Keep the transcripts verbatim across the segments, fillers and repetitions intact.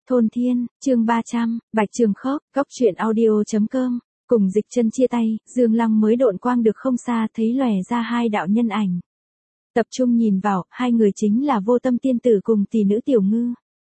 Thôn Thiên, chương ba trăm, Bạch Trường Khốc, Cốc truyện audio.com. Cùng Dịch Chân chia tay, Dương Lăng mới độn quang được không xa thấy lòe ra hai đạo nhân ảnh. Tập trung nhìn vào, hai người chính là Vô Tâm tiên tử cùng tỷ nữ Tiểu Ngư.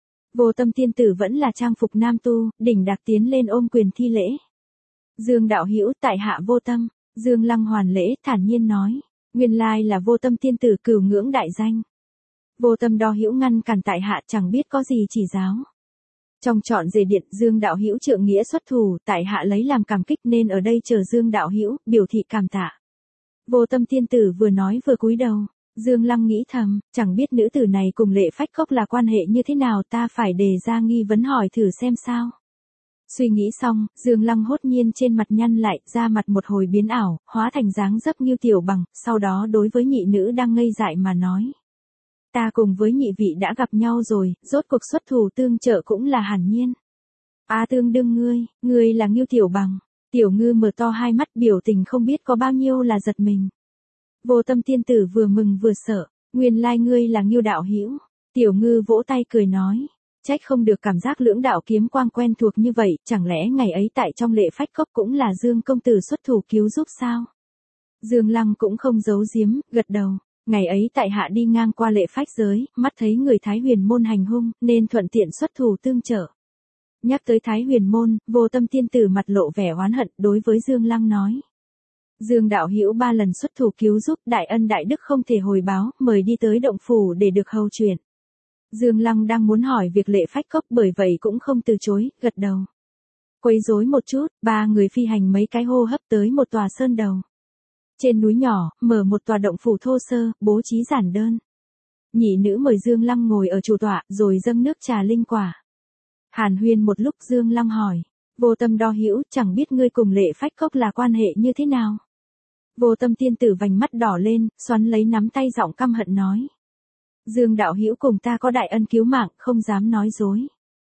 Vô Tâm tiên tử vẫn là trang phục nam tu, đỉnh đạc tiến lên ôm quyền thi lễ. Dương đạo hữu, tại hạ Vô Tâm. Dương Lăng hoàn lễ, thản nhiên nói, nguyên lai là Vô Tâm tiên tử cửu ngưỡng đại danh. Vô Tâm đo hữu ngăn cản tại hạ chẳng biết có gì chỉ giáo. Trong trọn rể điện, Dương đạo hữu trượng nghĩa xuất thủ, tại hạ lấy làm cảm kích nên ở đây chờ Dương đạo hữu, biểu thị cảm tạ. Vô Tâm tiên tử vừa nói vừa cúi đầu. Dương Lăng nghĩ thầm, chẳng biết nữ tử này cùng Lệ Phách Cốc là quan hệ như thế nào, ta phải đề ra nghi vấn hỏi thử xem sao. Suy nghĩ xong, Dương Lăng hốt nhiên trên mặt nhăn lại, ra mặt một hồi biến ảo, hóa thành dáng dấp Ngưu Tiểu Bằng, sau đó đối với nhị nữ đang ngây dại mà nói. Ta cùng với nhị vị đã gặp nhau rồi, rốt cuộc xuất thủ tương trợ cũng là hẳn nhiên. A tương đương ngươi, ngươi là Ngưu Tiểu Bằng. Tiểu Ngư mở to hai mắt, biểu tình không biết có bao nhiêu là giật mình. Vô Tâm tiên tử vừa mừng vừa sợ, nguyên lai ngươi là Ngưu đạo hữu. Tiểu Ngư vỗ tay cười nói, trách không được cảm giác lưỡng đạo kiếm quang quen thuộc như vậy, chẳng lẽ ngày ấy tại trong Lệ Phách Cốc cũng là Dương công tử xuất thủ cứu giúp sao? Dương Lăng cũng không giấu giếm, gật đầu. Ngày ấy tại hạ đi ngang qua Lệ Phách giới, mắt thấy người Thái Huyền môn hành hung, nên thuận tiện xuất thủ tương trợ. Nhắc tới Thái Huyền môn, Vô Tâm tiên tử mặt lộ vẻ oán hận, đối với Dương Lăng nói. Dương đạo hữu ba lần xuất thủ cứu giúp, đại ân đại đức không thể hồi báo, mời đi tới động phủ để được hầu chuyển. Dương Lăng đang muốn hỏi việc Lệ Phách Cốc, bởi vậy cũng không từ chối, gật đầu. Quấy rối một chút, ba người phi hành mấy cái hô hấp tới một tòa sơn đầu. Trên núi nhỏ, mở một tòa động phủ thô sơ, bố trí giản đơn. Nhị nữ mời Dương Lăng ngồi ở chủ tọa, rồi dâng nước trà linh quả. Hàn huyên một lúc, Dương Lăng hỏi, Vô Tâm đo hữu, chẳng biết ngươi cùng Lệ Phách Cốc là quan hệ như thế nào? Vô Tâm tiên tử vành mắt đỏ lên, xoắn lấy nắm tay giọng căm hận nói. Dương đạo hữu cùng ta có đại ân cứu mạng, không dám nói dối.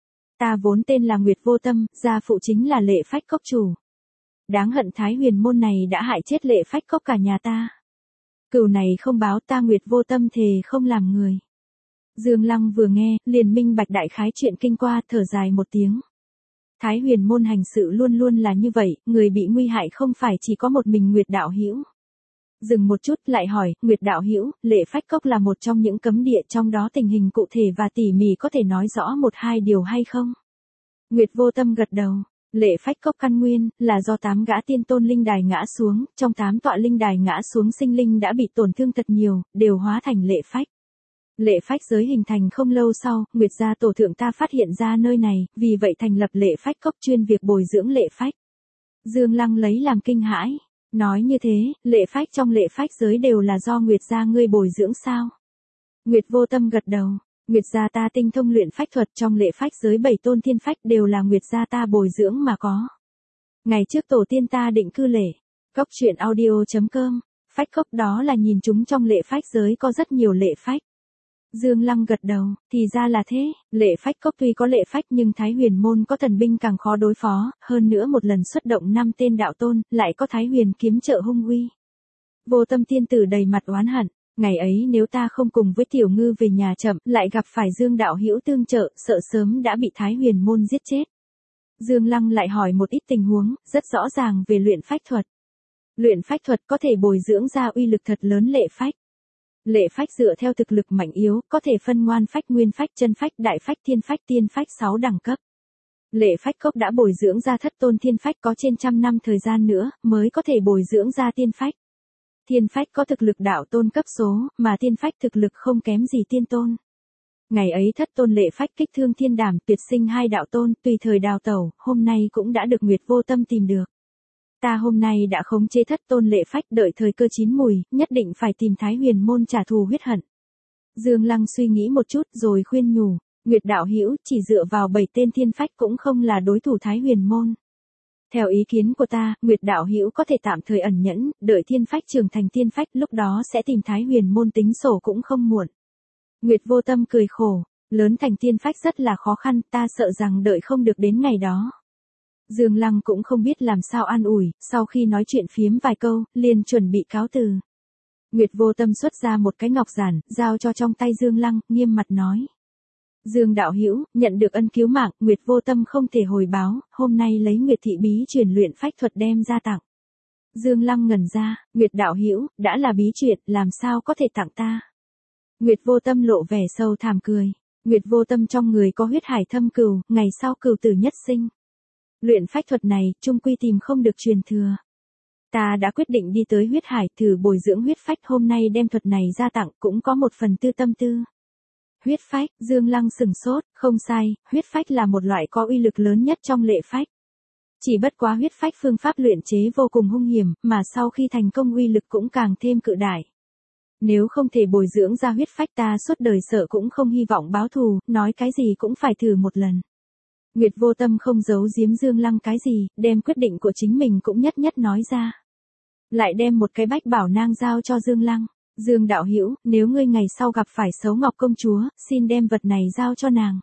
Ta vốn tên là Nguyệt Vô Tâm, gia phụ chính là Lệ Phách Cốc chủ. Đáng hận Thái Huyền môn này đã hại chết Lệ Phách Cốc cả nhà ta. Cừu này không báo, ta Nguyệt Vô Tâm thề không làm người. Dương Lăng vừa nghe, liền minh bạch đại khái chuyện kinh qua, thở dài một tiếng. Thái Huyền môn hành sự luôn luôn là như vậy, người bị nguy hại không phải chỉ có một mình Nguyệt đạo hữu. Dừng một chút lại hỏi, Nguyệt đạo hữu, Lệ Phách Cốc là một trong những cấm địa, trong đó tình hình cụ thể và tỉ mỉ có thể nói rõ một hai điều hay không? Nguyệt Vô Tâm gật đầu. Lệ Phách Cốc căn nguyên, là do tám gã tiên tôn linh đài ngã xuống, trong tám tọa linh đài ngã xuống sinh linh đã bị tổn thương thật nhiều, đều hóa thành Lệ Phách. Lệ Phách giới hình thành không lâu sau, Nguyệt gia tổ thượng ta phát hiện ra nơi này, vì vậy thành lập Lệ Phách Cốc chuyên việc bồi dưỡng Lệ Phách. Dương Lăng lấy làm kinh hãi, nói như thế, Lệ Phách trong Lệ Phách giới đều là do Nguyệt gia ngươi bồi dưỡng sao? Nguyệt Vô Tâm gật đầu. Nguyệt gia ta tinh thông luyện phách thuật, trong Lệ Phách giới bảy tôn thiên phách đều là Nguyệt gia ta bồi dưỡng mà có. Ngày trước tổ tiên ta định cư Lệ Cốc truyện audio.com, Phách Cốc đó là nhìn chúng trong Lệ Phách giới có rất nhiều Lệ Phách. Dương Lăng gật đầu, thì ra là thế, Lệ Phách Cốc tuy có Lệ Phách nhưng Thái Huyền môn có thần binh càng khó đối phó, hơn nữa một lần xuất động năm tên đạo tôn, lại có Thái Huyền kiếm trợ hung uy. Vô Tâm tiên tử đầy mặt oán hận. Ngày ấy nếu ta không cùng với Tiểu Ngư về nhà chậm, lại gặp phải Dương đạo hữu tương trợ, sợ sớm đã bị Thái Huyền môn giết chết. Dương Lăng lại hỏi một ít tình huống, rất rõ ràng về luyện phách thuật. Luyện phách thuật có thể bồi dưỡng ra uy lực thật lớn Lệ Phách. Lệ Phách dựa theo thực lực mạnh yếu, có thể phân ngoan phách, nguyên phách, chân phách, đại phách, thiên phách, tiên phách sáu đẳng cấp. Lệ Phách Cốc đã bồi dưỡng ra thất tôn thiên phách, có trên trăm năm thời gian nữa, mới có thể bồi dưỡng ra tiên phách. Thiên phách có thực lực đạo tôn cấp số, mà tiên phách thực lực không kém gì tiên tôn. Ngày ấy thất tôn Lệ Phách kích thương thiên đảm, tuyệt sinh hai đạo tôn, tùy thời đào tẩu, hôm nay cũng đã được Nguyệt Vô Tâm tìm được. Ta hôm nay đã khống chế thất tôn Lệ Phách, đợi thời cơ chín mùi, nhất định phải tìm Thái Huyền môn trả thù huyết hận. Dương Lăng suy nghĩ một chút rồi khuyên nhủ, Nguyệt đạo hữu, chỉ dựa vào bảy tên thiên phách cũng không là đối thủ Thái Huyền môn. Theo ý kiến của ta, Nguyệt đạo hữu có thể tạm thời ẩn nhẫn, đợi thiên phách trưởng thành tiên phách, lúc đó sẽ tìm Thái Huyền môn tính sổ cũng không muộn. Nguyệt Vô Tâm cười khổ, lớn thành tiên phách rất là khó khăn, ta sợ rằng đợi không được đến ngày đó. Dương Lăng cũng không biết làm sao an ủi, sau khi nói chuyện phiếm vài câu, liền chuẩn bị cáo từ. Nguyệt Vô Tâm xuất ra một cái ngọc giản, giao cho trong tay Dương Lăng, nghiêm mặt nói. Dương đạo hữu, nhận được ân cứu mạng, Nguyệt vô tâm không thể hồi báo, hôm nay lấy Nguyệt thị bí truyền luyện phách thuật đem ra tặng. Dương Lăng ngẩn ra, Nguyệt đạo hữu, đã là bí truyền, làm sao có thể tặng ta? Nguyệt vô tâm lộ vẻ sâu thảm cười. Nguyệt vô tâm trong người có huyết hải thâm cừu, ngày sau cừu tử nhất sinh. Luyện phách thuật này, chung quy tìm không được truyền thừa. Ta đã quyết định đi tới huyết hải thử bồi dưỡng huyết phách, hôm nay đem thuật này ra tặng cũng có một phần tư tâm tư. Huyết phách, Dương Lăng sừng sốt, không sai, huyết phách là một loại có uy lực lớn nhất trong lệ phách. Chỉ bất quá huyết phách phương pháp luyện chế vô cùng hung hiểm, mà sau khi thành công uy lực cũng càng thêm cự đại. Nếu không thể bồi dưỡng ra huyết phách ta suốt đời sợ cũng không hy vọng báo thù, nói cái gì cũng phải thử một lần. Nguyệt vô tâm không giấu giếm Dương Lăng cái gì, đem quyết định của chính mình cũng nhất nhất nói ra. Lại đem một cái bách bảo nang giao cho Dương Lăng. Dương đạo hữu, nếu ngươi ngày sau gặp phải Sấu Ngọc công chúa, xin đem vật này giao cho nàng.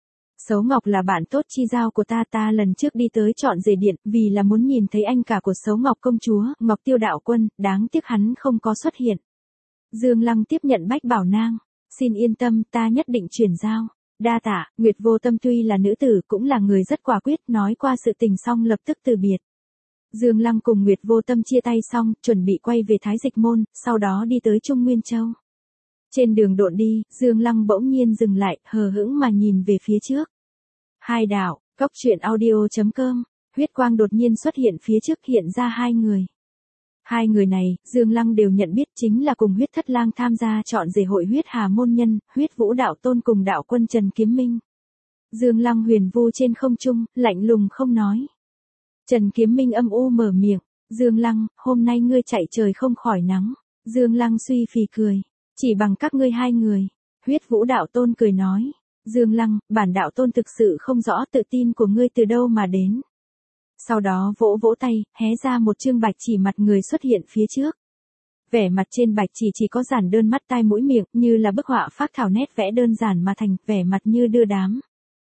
Sấu Ngọc là bạn tốt chi giao của ta, ta lần trước đi tới chọn rể điện, vì là muốn nhìn thấy anh cả của Sấu Ngọc công chúa, Ngọc Tiêu đạo quân, đáng tiếc hắn không có xuất hiện. Dương Lăng tiếp nhận bách bảo nang, xin yên tâm, ta nhất định chuyển giao. Đa tạ. Nguyệt vô tâm tuy là nữ tử cũng là người rất quả quyết, nói qua sự tình xong lập tức từ biệt. Dương Lăng cùng Nguyệt vô tâm chia tay xong, chuẩn bị quay về Thái Dịch Môn, sau đó đi tới Trung Nguyên Châu. Trên đường độn đi, Dương Lăng bỗng nhiên dừng lại, hờ hững mà nhìn về phía trước. Hai đạo, cốc truyện audio chấm com, huyết quang đột nhiên xuất hiện phía trước, hiện ra hai người. Hai người này, Dương Lăng đều nhận biết chính là cùng huyết thất lang tham gia chọn rể hội huyết hà môn nhân, huyết vũ đạo tôn cùng đạo quân Trần Kiếm Minh. Dương Lăng huyền vu trên không trung, lạnh lùng không nói. Trần Kiếm Minh âm u mở miệng, Dương Lăng, hôm nay ngươi chạy trời không khỏi nắng. Dương Lăng suy phì cười, chỉ bằng các ngươi hai người. Huyết vũ đạo tôn cười nói, Dương Lăng, bản đạo tôn thực sự không rõ tự tin của ngươi từ đâu mà đến. Sau đó vỗ vỗ tay, hé ra một chương bạch chỉ mặt người xuất hiện phía trước. Vẻ mặt trên bạch chỉ chỉ có giản đơn mắt tai mũi miệng, như là bức họa phác thảo nét vẽ đơn giản mà thành, vẻ mặt như đưa đám.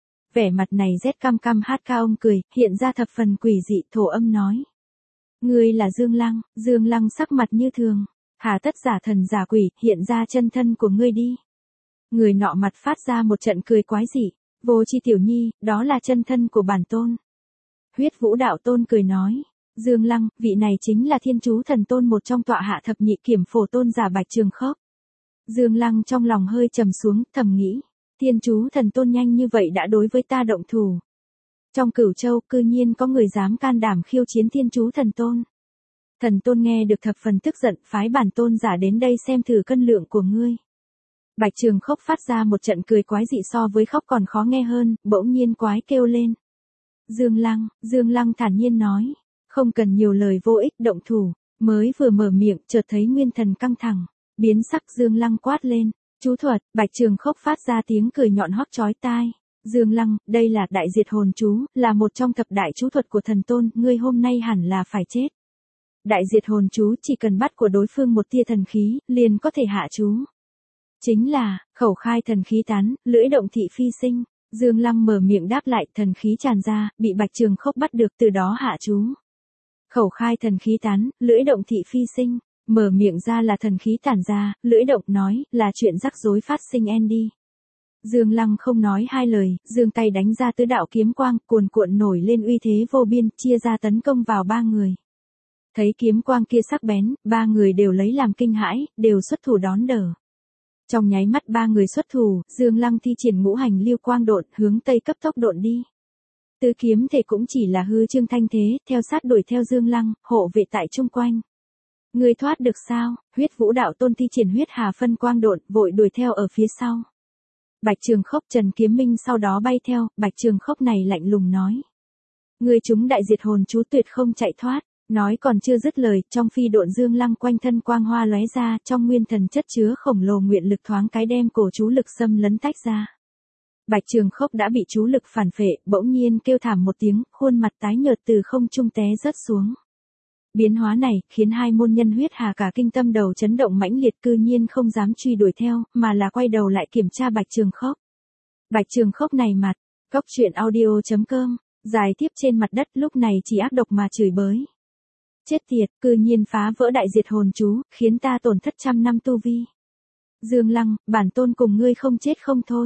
Vẻ mặt này rét căm căm hát ca ông cười, hiện ra thập phần quỷ dị, thổ âm nói. Ngươi là Dương Lăng. Dương Lăng sắc mặt như thường. Hà tất giả thần giả quỷ, hiện ra chân thân của ngươi đi. Người nọ mặt phát ra một trận cười quái dị. Vô Chi tiểu nhi, đó là chân thân của bản tôn. Huyết vũ đạo tôn cười nói. Dương Lăng, vị này chính là Thiên Chú Thần Tôn, một trong tọa hạ thập nhị kiểm phổ tôn giả Bạch Trường Khốc. Dương Lăng trong lòng hơi trầm xuống, thầm nghĩ. Thiên Chú Thần Tôn nhanh như vậy đã đối với ta động thủ. Trong Cửu Châu, cư nhiên có người dám can đảm khiêu chiến Thiên Chú Thần Tôn. Thần Tôn nghe được thập phần tức giận, phái bản tôn giả đến đây xem thử cân lượng của ngươi. Bạch Trường Khốc phát ra một trận cười quái dị, so với khóc còn khó nghe hơn, bỗng nhiên quái kêu lên. Dương Lăng, Dương Lăng thản nhiên nói, không cần nhiều lời vô ích, động thủ. Mới vừa mở miệng, chợt thấy nguyên thần căng thẳng, biến sắc. Dương Lăng quát lên, chú thuật. Bạch Trường Khốc phát ra tiếng cười nhọn hoắc chói tai. Dương Lăng, đây là đại diệt hồn chú, là một trong thập đại chú thuật của thần tôn, ngươi hôm nay hẳn là phải chết. Đại diệt hồn chú chỉ cần bắt của đối phương một tia thần khí, liền có thể hạ chú. Chính là, khẩu khai thần khí tán, lưỡi động thị phi sinh. Dương Lăng mở miệng đáp lại, thần khí tràn ra, bị Bạch Trường Khốc bắt được, từ đó hạ chú. Khẩu khai thần khí tán, lưỡi động thị phi sinh, mở miệng ra là thần khí tản ra, lưỡi động nói, là chuyện rắc rối phát sinh en đi. Dương Lăng không nói hai lời, giương tay đánh ra tứ đạo kiếm quang, cuồn cuộn nổi lên uy thế vô biên, chia ra tấn công vào ba người. Thấy kiếm quang kia sắc bén, ba người đều lấy làm kinh hãi, đều xuất thủ đón đỡ. Trong nháy mắt ba người xuất thủ, Dương Lăng thi triển ngũ hành lưu quang độn, hướng tây cấp tốc độn đi. Tứ kiếm thể cũng chỉ là hư trương thanh thế, theo sát đuổi theo Dương Lăng, hộ vệ tại chung quanh. Người thoát được sao? Huyết vũ đạo tôn thi triển huyết hà phân quang độn, vội đuổi theo ở phía sau. Bạch Trường Khốc, Trần Kiếm Minh sau đó bay theo, Bạch Trường Khốc này lạnh lùng nói. Người chúng đại diệt hồn chú tuyệt không chạy thoát. Nói còn chưa dứt lời, trong phi độn Dương Lăng quanh thân quang hoa lóe ra, trong nguyên thần chất chứa khổng lồ nguyện lực thoáng cái đem cổ chú lực xâm lấn tách ra. Bạch Trường Khốc đã bị chú lực phản phệ, bỗng nhiên kêu thảm một tiếng, khuôn mặt tái nhợt từ không trung té rớt xuống. Biến hóa này, khiến hai môn nhân huyết hà cả kinh, tâm đầu chấn động mãnh liệt, cư nhiên không dám truy đuổi theo, mà là quay đầu lại kiểm tra Bạch Trường Khốc. Bạch Trường Khốc này mặt, cốc truyện audio chấm com, dài tiếp trên mặt đất, lúc này chỉ ác độc mà chửi bới. Chết tiệt, cư nhiên phá vỡ đại diệt hồn chú, khiến ta tổn thất trăm năm tu vi. Dương Lăng, bản tôn cùng ngươi không chết không thôi.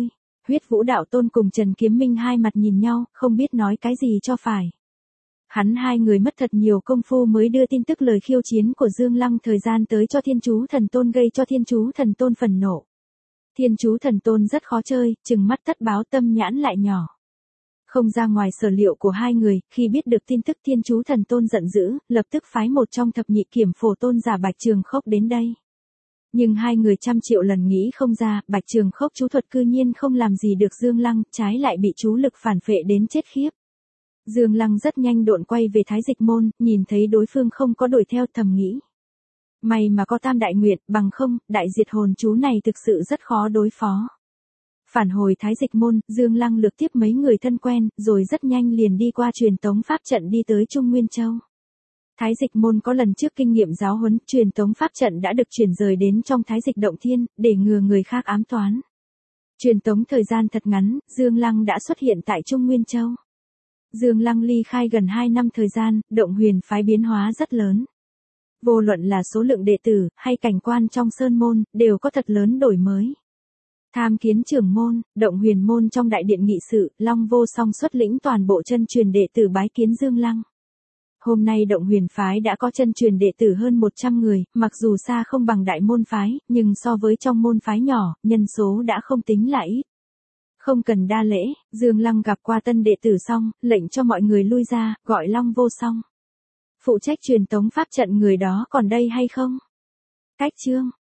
Huyết Vũ Đạo Tôn cùng Trần Kiếm Minh hai mặt nhìn nhau, không biết nói cái gì cho phải. Hắn hai người mất thật nhiều công phu mới đưa tin tức lời khiêu chiến của Dương Lăng thời gian tới cho Thiên Chú Thần Tôn, gây cho Thiên Chú Thần Tôn phần nộ. Thiên Chú Thần Tôn rất khó chơi, trừng mắt tất báo, tâm nhãn lại nhỏ. Không ra ngoài sở liệu của hai người, khi biết được tin tức Thiên Chú Thần Tôn giận dữ, lập tức phái một trong thập nhị kiểm phổ tôn giả Bạch Trường Khốc đến đây. Nhưng hai người trăm triệu lần nghĩ không ra, Bạch Trường Khốc chú thuật cư nhiên không làm gì được Dương Lăng, trái lại bị chú lực phản phệ đến chết khiếp. Dương Lăng rất nhanh độn quay về Thái Dịch Môn, nhìn thấy đối phương không có đuổi theo, thầm nghĩ. May mà có Tam Đại Nguyện, bằng không, đại diệt hồn chú này thực sự rất khó đối phó. Phản hồi Thái Dịch Môn, Dương Lăng lược tiếp mấy người thân quen, rồi rất nhanh liền đi qua truyền tống pháp trận đi tới Trung Nguyên Châu. Thái Dịch Môn có lần trước kinh nghiệm giáo huấn, truyền tống pháp trận đã được chuyển rời đến trong Thái Dịch Động Thiên, để ngừa người khác ám toán. Truyền tống thời gian thật ngắn, Dương Lăng đã xuất hiện tại Trung Nguyên Châu. Dương Lăng ly khai gần hai năm thời gian, Động Huyền phái biến hóa rất lớn. Vô luận là số lượng đệ tử, hay cảnh quan trong sơn môn, đều có thật lớn đổi mới. Tham Kiến trưởng môn, Động Huyền môn trong đại điện nghị sự, Long Vô Song xuất lĩnh toàn bộ chân truyền đệ tử bái kiến Dương Lăng. Hôm nay Động Huyền phái đã có chân truyền đệ tử hơn một trăm người, mặc dù xa không bằng đại môn phái, nhưng so với trong môn phái nhỏ, nhân số đã không tính là ít. Không cần đa lễ, Dương Lăng gặp qua tân đệ tử xong, lệnh cho mọi người lui ra, gọi Long Vô Song. Phụ trách truyền tống pháp trận người đó còn đây hay không? Cách chương